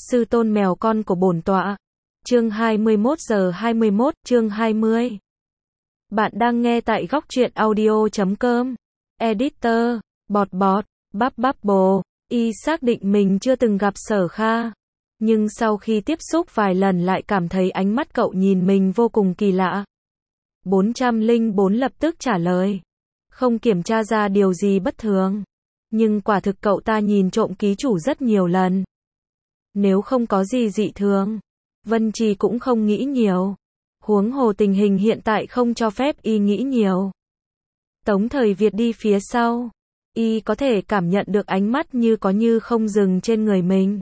Sư tôn mèo con của bổn tọa. Chương 21:21, chương 20. Bạn đang nghe tại góc truyện audio.com. Editor, bọt bọt, bắp bồ. Y xác định mình chưa từng gặp Sở Kha. Nhưng sau khi tiếp xúc vài lần lại cảm thấy ánh mắt cậu nhìn mình vô cùng kỳ lạ. 404 lập tức trả lời. Không kiểm tra ra điều gì bất thường. Nhưng quả thực cậu ta nhìn trộm ký chủ rất nhiều lần. Nếu không có gì dị thường, Vân Trì cũng không nghĩ nhiều. Huống hồ tình hình hiện tại không cho phép y nghĩ nhiều. Tống Thời Việt đi phía sau. Y có thể cảm nhận được ánh mắt như có như không dừng trên người mình.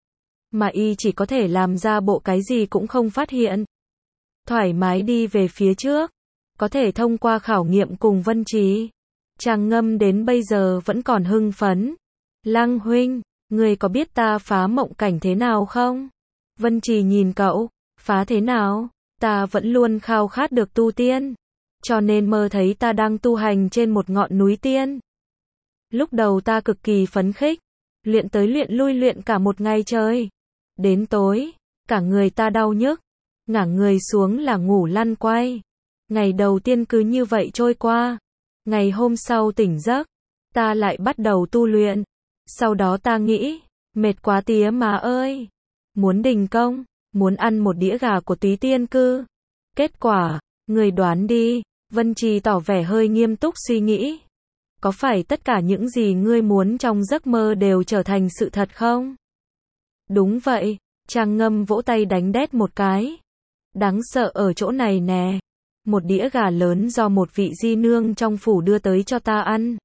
Mà y chỉ có thể làm ra bộ cái gì cũng không phát hiện. Thoải mái đi về phía trước. Có thể thông qua khảo nghiệm cùng Vân Trì. Trang Ngâm đến bây giờ vẫn còn hưng phấn. Lăng huynh, người có biết ta phá mộng cảnh thế nào không? Vân Trì nhìn cậu, phá thế nào? Ta vẫn luôn khao khát được tu tiên. Cho nên mơ thấy ta đang tu hành trên một ngọn núi tiên. Lúc đầu ta cực kỳ phấn khích. Luyện tới luyện lui luyện cả một ngày trời. Đến tối, cả người ta đau nhức. Ngả người xuống là ngủ lăn quay. Ngày đầu tiên cứ như vậy trôi qua. Ngày hôm sau tỉnh giấc, ta lại bắt đầu tu luyện. Sau đó ta nghĩ, mệt quá tía má ơi. Muốn đình công, muốn ăn một đĩa gà của Túy Tiên Cư. Kết quả, người đoán đi. Vân Trì tỏ vẻ hơi nghiêm túc suy nghĩ. Có phải tất cả những gì ngươi muốn trong giấc mơ đều trở thành sự thật không? Đúng vậy, Trang Ngâm vỗ tay đánh đét một cái. Đáng sợ ở chỗ này nè. Một đĩa gà lớn do một vị di nương trong phủ đưa tới cho ta ăn.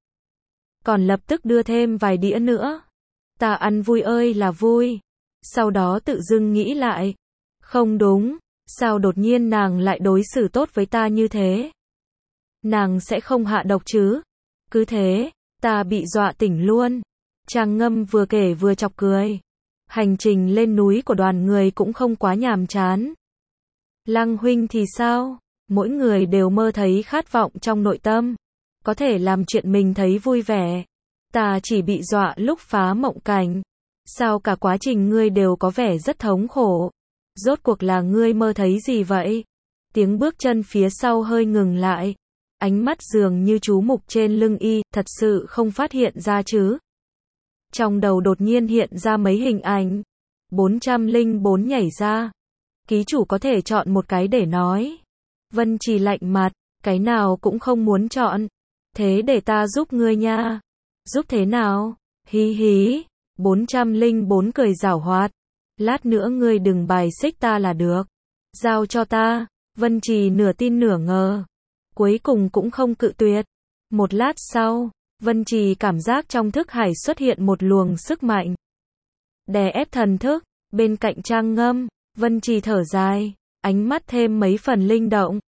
Còn lập tức đưa thêm vài đĩa nữa. Ta ăn vui ơi là vui. Sau đó tự dưng nghĩ lại. Không đúng, sao đột nhiên nàng lại đối xử tốt với ta như thế? Nàng sẽ không hạ độc chứ? Cứ thế, ta bị dọa tỉnh luôn. Trang Ngâm vừa kể vừa chọc cười. Hành trình lên núi của đoàn người cũng không quá nhàm chán. Lăng huynh thì sao? Mỗi người đều mơ thấy khát vọng trong nội tâm. Có thể làm chuyện mình thấy vui vẻ. Ta chỉ bị dọa lúc phá mộng cảnh. Sao cả quá trình ngươi đều có vẻ rất thống khổ? Rốt cuộc là ngươi mơ thấy gì vậy? Tiếng bước chân phía sau hơi ngừng lại. Ánh mắt dường như chú mục trên lưng y, thật sự không phát hiện ra chứ? Trong đầu đột nhiên hiện ra mấy hình ảnh. 404 nhảy ra. Ký chủ có thể chọn một cái để nói. Vân Trì lạnh mặt, cái nào cũng không muốn chọn. Thế để ta giúp ngươi nha. Giúp thế nào? Hí hí. 404 cười giảo hoạt. Lát nữa ngươi đừng bài xích ta là được. Giao cho ta. Vân Trì nửa tin nửa ngờ. Cuối cùng cũng không cự tuyệt. Một lát sau, Vân Trì cảm giác trong thức hải xuất hiện một luồng sức mạnh. Đè ép thần thức. Bên cạnh Trang Ngâm, Vân Trì thở dài. Ánh mắt thêm mấy phần linh động.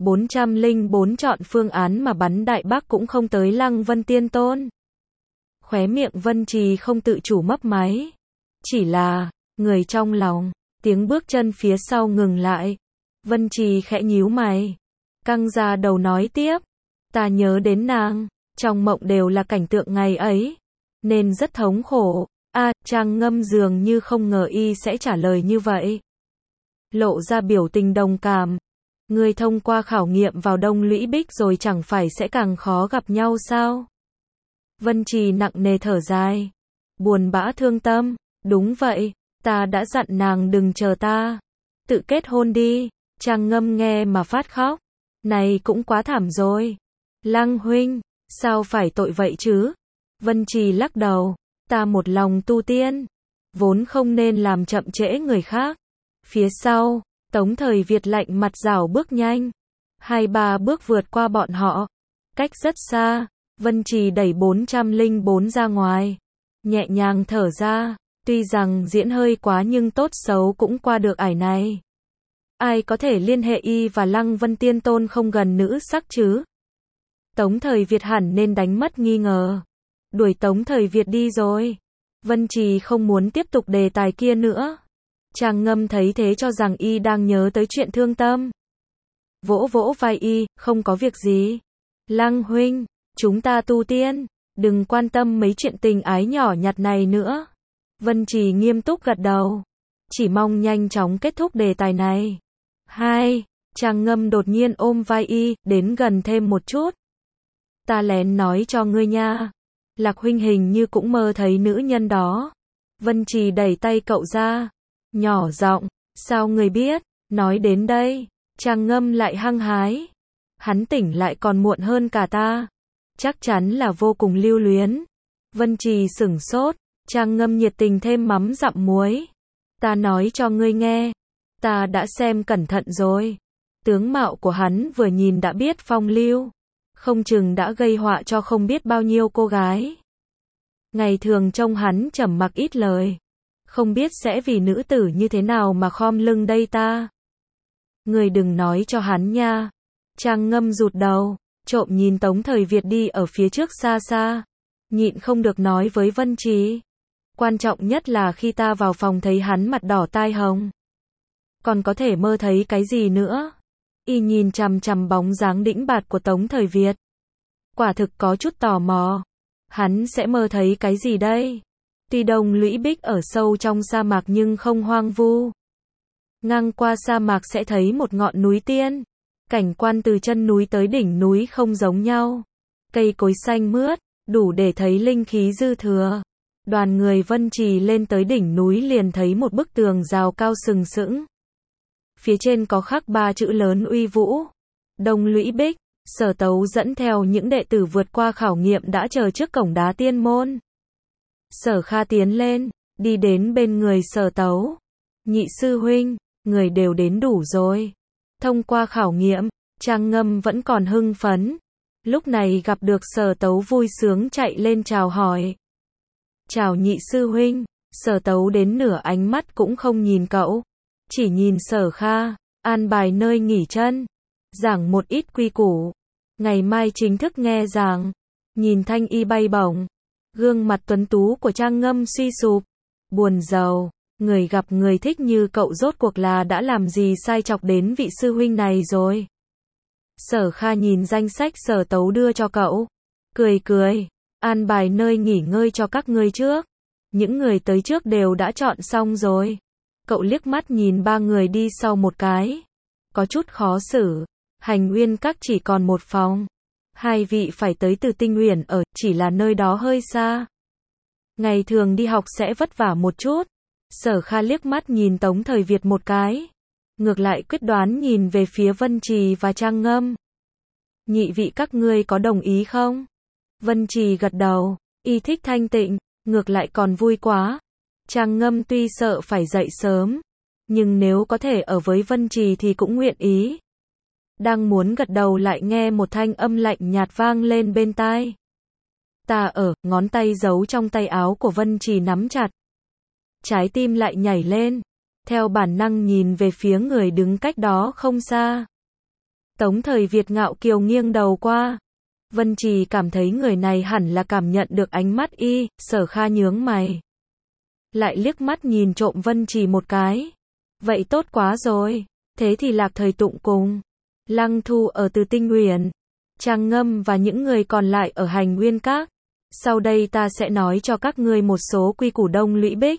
404 chọn phương án mà bắn đại bác cũng không tới Lăng Vân Tiên Tôn. Khóe miệng Vân Trì không tự chủ mấp máy. Chỉ là, người trong lòng, tiếng bước chân phía sau ngừng lại. Vân Trì khẽ nhíu mày. Căng ra đầu nói tiếp. Ta nhớ đến nàng, trong mộng đều là cảnh tượng ngày ấy. Nên rất thống khổ. Trang Ngâm dường như không ngờ y sẽ trả lời như vậy. Lộ ra biểu tình đồng cảm. Người thông qua khảo nghiệm vào Đông Lũy Bích rồi chẳng phải sẽ càng khó gặp nhau sao? Vân Trì nặng nề thở dài. Buồn bã thương tâm. Đúng vậy, ta đã dặn nàng đừng chờ ta. Tự kết hôn đi. Trang Ngâm nghe mà phát khóc. Này cũng quá thảm rồi. Lăng huynh, sao phải tội vậy chứ? Vân Trì lắc đầu. Ta một lòng tu tiên. Vốn không nên làm chậm trễ người khác. Phía sau, Tống Thời Việt lạnh mặt rảo bước nhanh. 2-3 bước vượt qua bọn họ. Cách rất xa, Vân Trì đẩy 404 ra ngoài. Nhẹ nhàng thở ra. Tuy rằng diễn hơi quá nhưng tốt xấu cũng qua được ải này. Ai có thể liên hệ y và Lăng Vân Tiên Tôn không gần nữ sắc chứ? Tống Thời Việt hẳn nên đánh mất nghi ngờ. Đuổi Tống Thời Việt đi rồi. Vân Trì không muốn tiếp tục đề tài kia nữa. Trang Ngâm thấy thế cho rằng y đang nhớ tới chuyện thương tâm. Vỗ vỗ vai y, không có việc gì. Lăng huynh, chúng ta tu tiên, đừng quan tâm mấy chuyện tình ái nhỏ nhặt này nữa. Vân Trì nghiêm túc gật đầu. chỉ mong nhanh chóng kết thúc đề tài này. Hai, Trang Ngâm đột nhiên ôm vai y, đến gần thêm một chút. Ta lén nói cho ngươi nha. Lạc huynh hình như cũng mơ thấy nữ nhân đó. Vân Trì đẩy tay cậu ra. Nhỏ giọng, sao ngươi biết? Nói đến đây, Trang Ngâm lại hăng hái. Hắn tỉnh lại còn muộn hơn cả ta. Chắc chắn là vô cùng lưu luyến. Vân Trì sửng sốt. Trang Ngâm nhiệt tình thêm mắm dặm muối. Ta nói cho ngươi nghe. Ta đã xem cẩn thận rồi. Tướng mạo của hắn vừa nhìn đã biết phong lưu. Không chừng đã gây họa cho không biết bao nhiêu cô gái. Ngày thường trông hắn trầm mặc ít lời. Không biết sẽ vì nữ tử như thế nào mà khom lưng đây ta. Người đừng nói cho hắn nha. Trang Ngâm rụt đầu, trộm nhìn Tống Thời Việt đi ở phía trước xa xa. Nhịn không được nói với Vân Trì. Quan trọng nhất là khi ta vào phòng thấy hắn mặt đỏ tai hồng. Còn có thể mơ thấy cái gì nữa? Y nhìn chằm chằm bóng dáng đĩnh bạt của Tống Thời Việt. Quả thực có chút tò mò. Hắn sẽ mơ thấy cái gì đây? Tuy Đông Lũy Bích ở sâu trong sa mạc nhưng không hoang vu. Ngang qua sa mạc sẽ thấy một ngọn núi tiên. Cảnh quan từ chân núi tới đỉnh núi không giống nhau. Cây cối xanh mướt, đủ để thấy linh khí dư thừa. Đoàn người Vân Trì lên tới đỉnh núi liền thấy một bức tường rào cao sừng sững. Phía trên có khắc 3 chữ lớn uy vũ. Đông Lũy Bích. Sở Tấu dẫn theo những đệ tử vượt qua khảo nghiệm đã chờ trước cổng đá tiên môn. Sở Kha tiến lên, đi đến bên người Sở Tấu. Nhị sư huynh, người đều đến đủ rồi. Thông qua khảo nghiệm, Trang Ngâm vẫn còn hưng phấn. Lúc này gặp được Sở Tấu vui sướng chạy lên chào hỏi. Chào nhị sư huynh. Sở Tấu đến nửa ánh mắt cũng không nhìn cậu. Chỉ nhìn Sở Kha, an bài nơi nghỉ chân. Giảng một ít quy củ. Ngày mai chính thức nghe giảng. Nhìn thanh y bay bổng. Gương mặt tuấn tú của Trang Ngâm suy sụp. Buồn rầu. Người gặp người thích như cậu rốt cuộc là đã làm gì sai chọc đến vị sư huynh này rồi. Sở Kha nhìn danh sách Sở Tấu đưa cho cậu. Cười cười. An bài nơi nghỉ ngơi cho các ngươi trước. Những người tới trước đều đã chọn xong rồi. Cậu liếc mắt nhìn 3 người đi sau một cái. Có chút khó xử. Hành Uyên Các chỉ còn một phòng. 2 vị phải tới Từ Tinh Uyển ở, chỉ là nơi đó hơi xa. Ngày thường đi học sẽ vất vả một chút. Sở Kha liếc mắt nhìn Tống Thời Việt một cái. Ngược lại quyết đoán nhìn về phía Vân Trì và Trang Ngâm. Nhị vị các ngươi có đồng ý không? Vân Trì gật đầu. Y thích thanh tịnh, ngược lại còn vui quá. Trang Ngâm tuy sợ phải dậy sớm, nhưng nếu có thể ở với Vân Trì thì cũng nguyện ý. Đang muốn gật đầu lại nghe một thanh âm lạnh nhạt vang lên bên tai. Ta ở, ngón tay giấu trong tay áo của Vân Trì nắm chặt. Trái tim lại nhảy lên, theo bản năng nhìn về phía người đứng cách đó không xa. Tống Thời Việt ngạo kiều nghiêng đầu qua. Vân Trì cảm thấy người này hẳn là cảm nhận được ánh mắt y. Sở Kha nhướng mày. Lại liếc mắt nhìn trộm Vân Trì một cái. Vậy tốt quá rồi. Thế thì Lạc Thời Tụng cùng Lăng Thu ở Từ Tinh Uyển, Trang Ngâm và những người còn lại ở Hành Uyên Các. Sau đây ta sẽ nói cho các ngươi một số quy củ Đông Lũy Bích.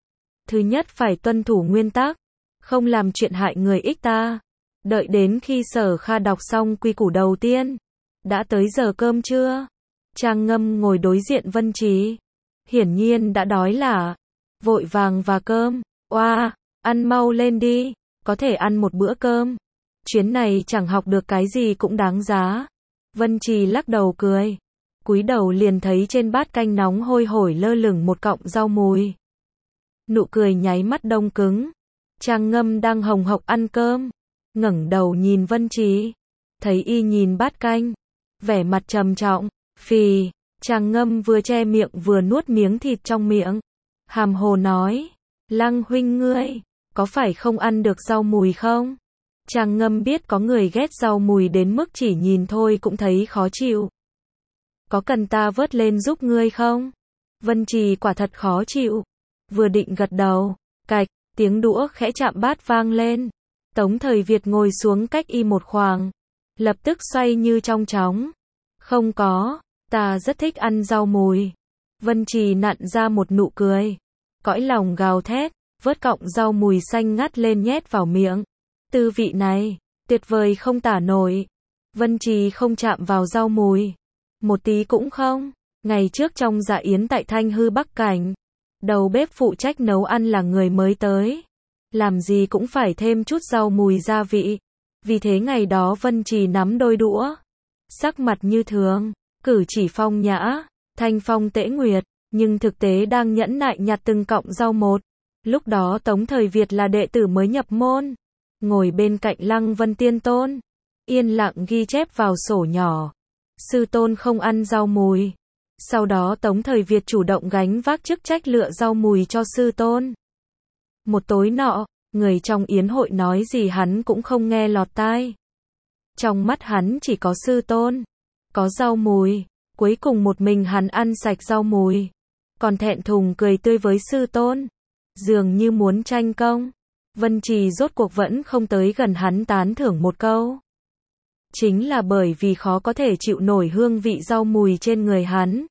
Thứ nhất, phải tuân thủ nguyên tắc, không làm chuyện hại người ích ta. Đợi đến khi Sở Kha đọc xong quy củ đầu tiên. Đã tới giờ cơm chưa? Trang Ngâm ngồi đối diện Vân Trì. Hiển nhiên đã đói lả. Vội vàng và cơm. Oa, ăn mau lên đi. Có thể ăn một bữa cơm. Chuyến này chẳng học được cái gì cũng đáng giá. Vân Trì lắc đầu cười. Cúi đầu liền thấy trên bát canh nóng hôi hổi lơ lửng một cọng rau mùi. Nụ cười nháy mắt đông cứng. Trang Ngâm đang hồng hộc ăn cơm. Ngẩng đầu nhìn Vân Trì. Thấy y nhìn bát canh. Vẻ mặt trầm trọng. Phì. Trang Ngâm vừa che miệng vừa nuốt miếng thịt trong miệng. Hàm hồ nói. Lăng huynh ngươi, có phải không ăn được rau mùi không? Trang Ngâm biết có người ghét rau mùi đến mức chỉ nhìn thôi cũng thấy khó chịu. Có cần ta vớt lên giúp ngươi không? Vân Trì quả thật khó chịu. Vừa định gật đầu, cạch, tiếng đũa khẽ chạm bát vang lên. Tống Thời Việt ngồi xuống cách y một khoảng. Lập tức xoay như trong chóng. Không có, ta rất thích ăn rau mùi. Vân Trì nặn ra một nụ cười. Cõi lòng gào thét. vớt cọng rau mùi xanh ngắt lên nhét vào miệng. Tư vị này, tuyệt vời không tả nổi. Vân Trì không chạm vào rau mùi. Một tí cũng không. Ngày trước trong dạ yến tại Thanh Hư Bắc Cảnh, đầu bếp phụ trách nấu ăn là người mới tới. Làm gì cũng phải thêm chút rau mùi gia vị. Vì thế ngày đó Vân Trì nắm đôi đũa. Sắc mặt như thường, cử chỉ phong nhã, thanh phong tễ nguyệt, nhưng thực tế đang nhẫn nại nhặt từng cọng rau một. Lúc đó Tống Thời Việt là đệ tử mới nhập môn, ngồi bên cạnh Lăng Vân Tiên Tôn, yên lặng ghi chép vào sổ nhỏ. Sư tôn không ăn rau mùi. Sau đó Tống Thời Việt chủ động gánh vác chức trách lựa rau mùi cho sư tôn. Một tối nọ, người trong yến hội nói gì hắn cũng không nghe lọt tai. Trong mắt hắn chỉ có sư tôn, có rau mùi, cuối cùng một mình hắn ăn sạch rau mùi, còn thẹn thùng cười tươi với sư tôn, dường như muốn tranh công. Vân Trì rốt cuộc vẫn không tới gần hắn tán thưởng một câu. Chính là bởi vì khó có thể chịu nổi hương vị rau mùi trên người hắn.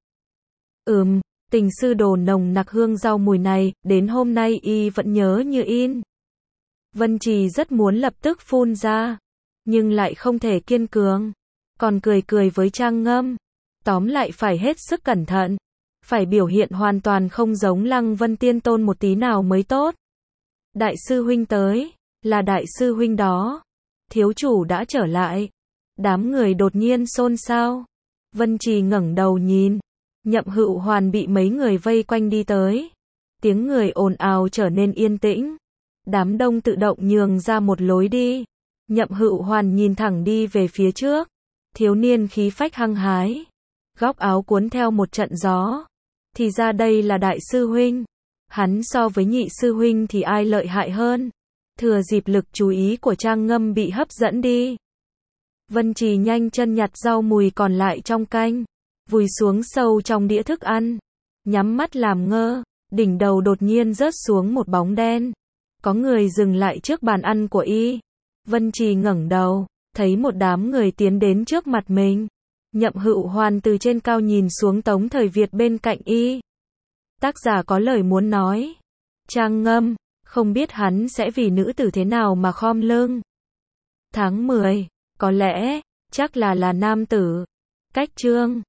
Tình sư đồ nồng nặc hương rau mùi này, đến hôm nay y vẫn nhớ như in. Vân Trì rất muốn lập tức phun ra, nhưng lại không thể kiên cường, còn cười cười với Trang Ngâm. Tóm lại phải hết sức cẩn thận, phải biểu hiện hoàn toàn không giống Lăng Vân Tiên Tôn một tí nào mới tốt. Đại sư huynh tới, là đại sư huynh đó. Thiếu chủ đã trở lại. Đám người đột nhiên xôn xao. Vân Trì ngẩng đầu nhìn, Nhậm Hữu Hoàn bị mấy người vây quanh đi tới. Tiếng người ồn ào trở nên yên tĩnh. Đám đông tự động nhường ra một lối đi. Nhậm Hữu Hoàn nhìn thẳng đi về phía trước. Thiếu niên khí phách hăng hái, góc áo cuốn theo một trận gió. Thì ra đây là đại sư huynh. Hắn so với nhị sư huynh thì ai lợi hại hơn? Thừa dịp lực chú ý của Trang Ngâm bị hấp dẫn đi, Vân Trì nhanh chân nhặt rau mùi còn lại trong canh, vùi xuống sâu trong đĩa thức ăn, nhắm mắt làm ngơ. Đỉnh đầu đột nhiên rớt xuống một bóng đen. Có người dừng lại trước bàn ăn của y. Vân Trì ngẩng đầu, thấy một đám người tiến đến trước mặt mình. Nhậm Hữu Hoàn từ trên cao nhìn xuống Tống Thời Việt bên cạnh y. Tác giả có lời muốn nói. Trang Ngâm, không biết hắn sẽ vì nữ tử thế nào mà khom lưng. Tháng 10, có lẽ, chắc là nam tử. Cách chương